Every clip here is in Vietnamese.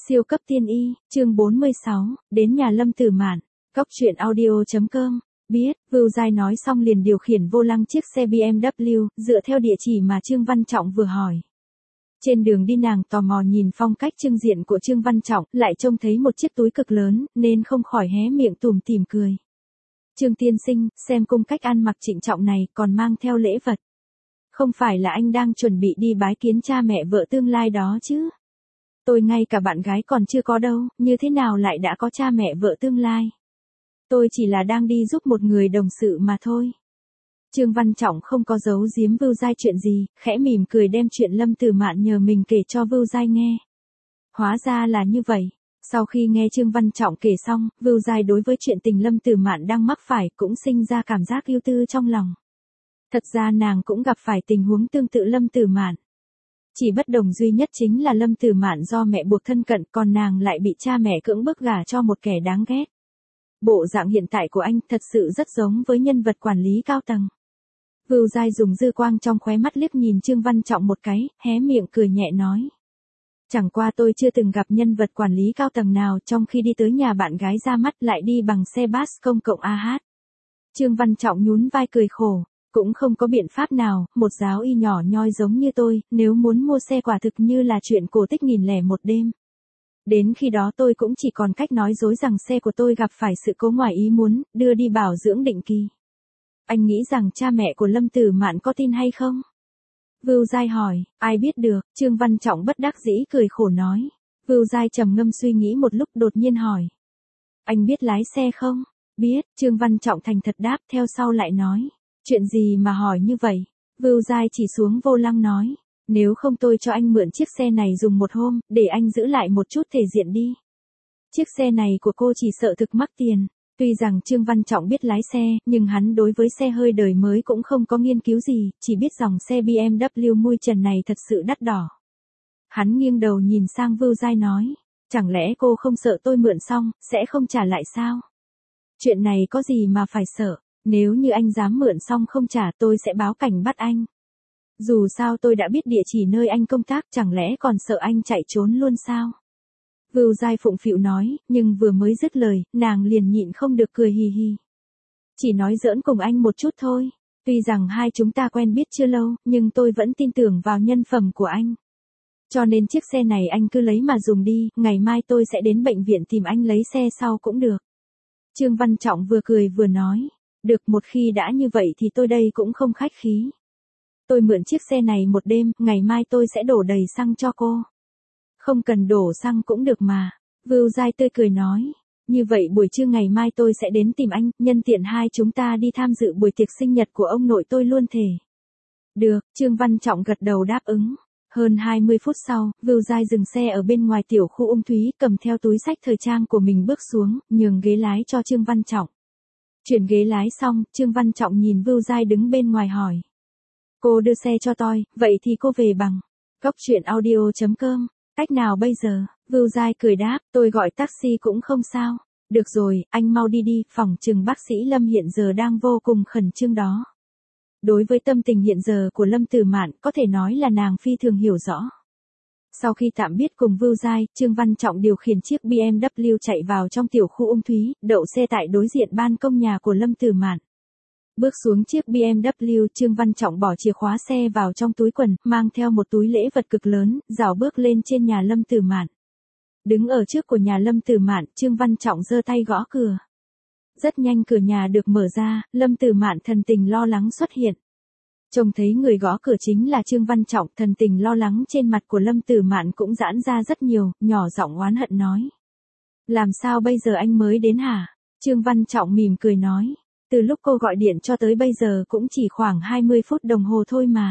Siêu cấp tiên y, chương 46, đến nhà Lâm Tử Mạn. Cóc truyện audio.com. Biết, Vưu Giai nói xong liền điều khiển vô lăng chiếc xe BMW, dựa theo địa chỉ mà Trương Văn Trọng vừa hỏi. Trên đường đi nàng tò mò nhìn phong cách trưng diện của Trương Văn Trọng, lại trông thấy một chiếc túi cực lớn, nên không khỏi hé miệng tủm tỉm cười. Trương tiên sinh, xem cung cách ăn mặc trịnh trọng này, còn mang theo lễ vật. Không phải là anh đang chuẩn bị đi bái kiến cha mẹ vợ tương lai đó chứ? Tôi ngay cả bạn gái còn chưa có đâu, như thế nào lại đã có cha mẹ vợ tương lai? Tôi chỉ là đang đi giúp một người đồng sự mà thôi. Trương Văn Trọng không có giấu giếm Vưu Giai chuyện gì, khẽ mỉm cười đem chuyện Lâm Tử Mạn nhờ mình kể cho Vưu Giai nghe. Hóa ra là như vậy. Sau khi nghe Trương Văn Trọng kể xong, Vưu Giai đối với chuyện tình Lâm Tử Mạn đang mắc phải cũng sinh ra cảm giác ưu tư trong lòng. Thật ra nàng cũng gặp phải tình huống tương tự Lâm Tử Mạn. Chỉ bất đồng duy nhất chính là Lâm Tử Mạn do mẹ buộc thân cận, còn nàng lại bị cha mẹ cưỡng bức gả cho một kẻ đáng ghét. Bộ dạng hiện tại của anh thật sự rất giống với nhân vật quản lý cao tầng. Vưu Giai dùng dư quang trong khóe mắt liếc nhìn Trương Văn Trọng một cái, hé miệng cười nhẹ nói. Chẳng qua tôi chưa từng gặp nhân vật quản lý cao tầng nào trong khi đi tới nhà bạn gái ra mắt lại đi bằng xe bus công cộng AH. Trương Văn Trọng nhún vai cười khổ. Cũng không có biện pháp nào, một giáo y nhỏ nhoi giống như tôi, nếu muốn mua xe quả thực như là chuyện cổ tích 1001 đêm. Đến khi đó tôi cũng chỉ còn cách nói dối rằng xe của tôi gặp phải sự cố ngoài ý muốn, đưa đi bảo dưỡng định kỳ. Anh nghĩ rằng cha mẹ của Lâm Tử Mạn có tin hay không? Vưu Giai hỏi, ai biết được, Trương Văn Trọng bất đắc dĩ cười khổ nói. Vưu Giai trầm ngâm suy nghĩ một lúc đột nhiên hỏi. Anh biết lái xe không? Biết, Trương Văn Trọng thành thật đáp, theo sau lại nói. Chuyện gì mà hỏi như vậy? Vưu Giai chỉ xuống vô lăng nói. Nếu không tôi cho anh mượn chiếc xe này dùng một hôm, để anh giữ lại một chút thể diện đi. Chiếc xe này của cô chỉ sợ thực mắc tiền. Tuy rằng Trương Văn Trọng biết lái xe, nhưng hắn đối với xe hơi đời mới cũng không có nghiên cứu gì, chỉ biết dòng xe BMW mui trần này thật sự đắt đỏ. Hắn nghiêng đầu nhìn sang Vưu Giai nói. Chẳng lẽ cô không sợ tôi mượn xong, sẽ không trả lại sao? Chuyện này có gì mà phải sợ? Nếu như anh dám mượn xong không trả tôi sẽ báo cảnh bắt anh. Dù sao tôi đã biết địa chỉ nơi anh công tác, chẳng lẽ còn sợ anh chạy trốn luôn sao? Vưu Giai phụng phịu nói, nhưng vừa mới dứt lời, nàng liền nhịn không được cười hì hì. Chỉ nói giỡn cùng anh một chút thôi. Tuy rằng hai chúng ta quen biết chưa lâu, nhưng tôi vẫn tin tưởng vào nhân phẩm của anh. Cho nên chiếc xe này anh cứ lấy mà dùng đi, ngày mai tôi sẽ đến bệnh viện tìm anh lấy xe sau cũng được. Trương Văn Trọng vừa cười vừa nói. Được, một khi đã như vậy thì tôi đây cũng không khách khí. Tôi mượn chiếc xe này một đêm, ngày mai tôi sẽ đổ đầy xăng cho cô. Không cần đổ xăng cũng được mà. Vưu Giai tươi cười nói. Như vậy buổi trưa ngày mai tôi sẽ đến tìm anh, nhân tiện hai chúng ta đi tham dự buổi tiệc sinh nhật của ông nội tôi luôn thề. Được, Trương Văn Trọng gật đầu đáp ứng. Hơn 20 phút sau, Vưu Giai dừng xe ở bên ngoài tiểu khu Ung Thúy, cầm theo túi xách thời trang của mình bước xuống, nhường ghế lái cho Trương Văn Trọng. Chuyển ghế lái xong, Trương Văn Trọng nhìn Vưu Giai đứng bên ngoài hỏi. Cô đưa xe cho tôi, vậy thì cô về bằng. Cóc truyện audio.com. Cách nào bây giờ? Vưu Giai cười đáp, tôi gọi taxi cũng không sao. Được rồi, anh mau đi đi, phỏng chừng bác sĩ Lâm hiện giờ đang vô cùng khẩn trương đó. Đối với tâm tình hiện giờ của Lâm Tử Mạn, có thể nói là nàng phi thường hiểu rõ. Sau khi tạm biệt cùng Vưu Giai, Trương Văn Trọng điều khiển chiếc BMW chạy vào trong tiểu khu Ung Thúy, đậu xe tại đối diện ban công nhà của Lâm Tử Mạn. Bước xuống chiếc BMW, Trương Văn Trọng bỏ chìa khóa xe vào trong túi quần, mang theo một túi lễ vật cực lớn, rảo bước lên trên nhà Lâm Tử Mạn. Đứng ở trước của nhà Lâm Tử Mạn, Trương Văn Trọng giơ tay gõ cửa. Rất nhanh cửa nhà được mở ra, Lâm Tử Mạn thần tình lo lắng xuất hiện. Trông thấy người gõ cửa chính là Trương Văn Trọng, thần tình lo lắng trên mặt của Lâm Tử Mạn cũng giãn ra rất nhiều, nhỏ giọng oán hận nói. Làm sao bây giờ anh mới đến hả? Trương Văn Trọng mỉm cười nói. Từ lúc cô gọi điện cho tới bây giờ cũng chỉ khoảng 20 phút đồng hồ thôi mà.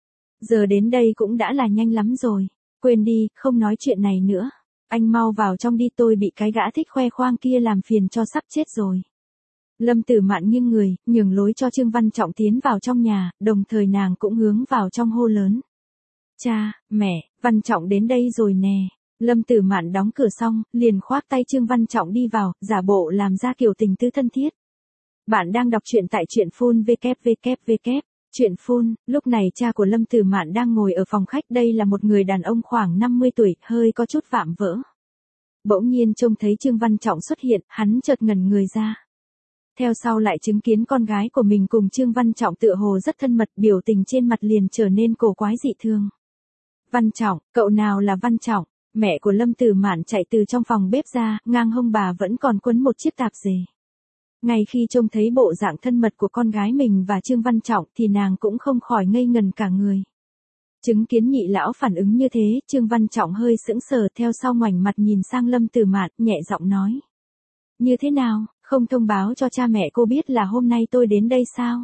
Giờ đến đây cũng đã là nhanh lắm rồi. Quên đi, không nói chuyện này nữa. Anh mau vào trong đi, tôi bị cái gã thích khoe khoang kia làm phiền cho sắp chết rồi. Lâm Tử Mạn nghiêng người, nhường lối cho Trương Văn Trọng tiến vào trong nhà, đồng thời nàng cũng hướng vào trong hô lớn. Cha, mẹ, Văn Trọng đến đây rồi nè. Lâm Tử Mạn đóng cửa xong, liền khoác tay Trương Văn Trọng đi vào, giả bộ làm ra kiểu tình tứ thân thiết. Bạn đang đọc truyện tại truyện phun www. Truyện phun, lúc này cha của Lâm Tử Mạn đang ngồi ở phòng khách, đây là một người đàn ông khoảng 50 tuổi, hơi có chút vạm vỡ. Bỗng nhiên trông thấy Trương Văn Trọng xuất hiện, hắn chợt ngẩn người ra. Theo sau lại chứng kiến con gái của mình cùng Trương Văn Trọng tựa hồ rất thân mật, biểu tình trên mặt liền trở nên cổ quái dị thường. Văn Trọng, cậu nào là Văn Trọng? Mẹ của Lâm Tử Mạn chạy từ trong phòng bếp ra, ngang hông bà vẫn còn quấn một chiếc tạp dề. Ngay khi trông thấy bộ dạng thân mật của con gái mình và Trương Văn Trọng thì nàng cũng không khỏi ngây ngần cả người. Chứng kiến nhị lão phản ứng như thế, Trương Văn Trọng hơi sững sờ, theo sau ngoảnh mặt nhìn sang Lâm Tử Mạn, nhẹ giọng nói. Như thế nào, không thông báo cho cha mẹ cô biết là hôm nay tôi đến đây sao?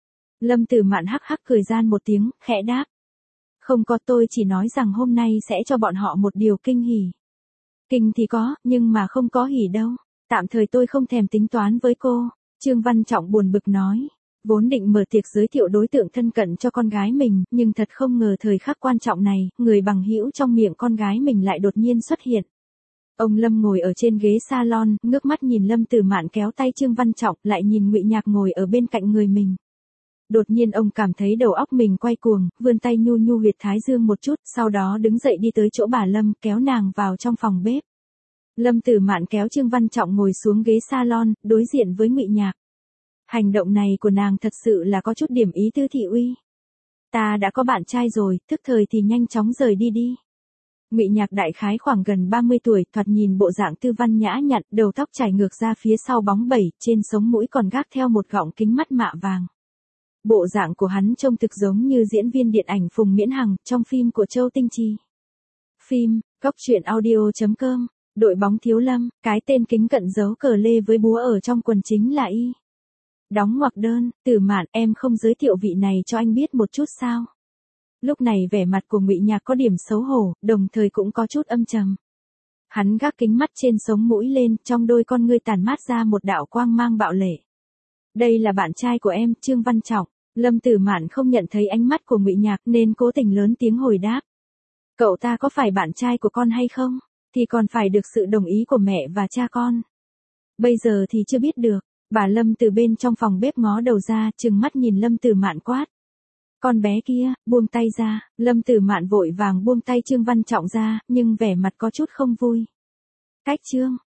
Lâm Tử Mạn hắc hắc cười gian một tiếng, khẽ đáp. Không có, tôi chỉ nói rằng hôm nay sẽ cho bọn họ một điều kinh hỉ. Kinh thì có, nhưng mà không có hỉ đâu. Tạm thời tôi không thèm tính toán với cô. Trương Văn Trọng buồn bực nói. Vốn định mở tiệc giới thiệu đối tượng thân cận cho con gái mình, nhưng thật không ngờ thời khắc quan trọng này, người bằng hữu trong miệng con gái mình lại đột nhiên xuất hiện. Ông Lâm ngồi ở trên ghế salon, ngước mắt nhìn Lâm Tử Mạn kéo tay Trương Văn Trọng, lại nhìn Ngụy Nhạc ngồi ở bên cạnh người mình. Đột nhiên ông cảm thấy đầu óc mình quay cuồng, vươn tay nhu nhu huyệt thái dương một chút, sau đó đứng dậy đi tới chỗ bà Lâm, kéo nàng vào trong phòng bếp. Lâm Tử Mạn kéo Trương Văn Trọng ngồi xuống ghế salon, đối diện với Ngụy Nhạc. Hành động này của nàng thật sự là có chút điểm ý tứ thị uy. Ta đã có bạn trai rồi, tức thời thì nhanh chóng rời đi đi. Ngụy Nhạc đại khái khoảng gần 30 tuổi, thoạt nhìn bộ dạng tư văn nhã nhặn, đầu tóc chảy ngược ra phía sau bóng bẩy, trên sống mũi còn gác theo một gọng kính mắt mạ vàng. Bộ dạng của hắn trông thực giống như diễn viên điện ảnh Phùng Miễn Hằng trong phim của Châu Tinh Trì. Phim, coctruyện.audio.com, đội bóng thiếu Lâm, cái tên kính cận giấu cờ lê với búa ở trong quần chính là Y. Đóng ngoặc đơn, Tử Mạn, em không giới thiệu vị này cho anh biết một chút sao? Lúc này vẻ mặt của Ngụy Nhạc có điểm xấu hổ, đồng thời cũng có chút âm trầm. Hắn gác kính mắt trên sống mũi lên, trong đôi con ngươi tản mát ra một đạo quang mang bạo lệ. Đây là bạn trai của em, Trương Văn Trọng. Lâm Tử Mạn không nhận thấy ánh mắt của Ngụy Nhạc nên cố tình lớn tiếng hồi đáp. Cậu ta có phải bạn trai của con hay không? Thì còn phải được sự đồng ý của mẹ và cha con. Bây giờ thì chưa biết được. Bà Lâm từ bên trong phòng bếp ngó đầu ra, trừng mắt nhìn Lâm Tử Mạn quát. Con bé kia, buông tay ra. Lâm Tử Mạn vội vàng buông tay Trương Văn Trọng ra, nhưng vẻ mặt có chút không vui. Cách Trương,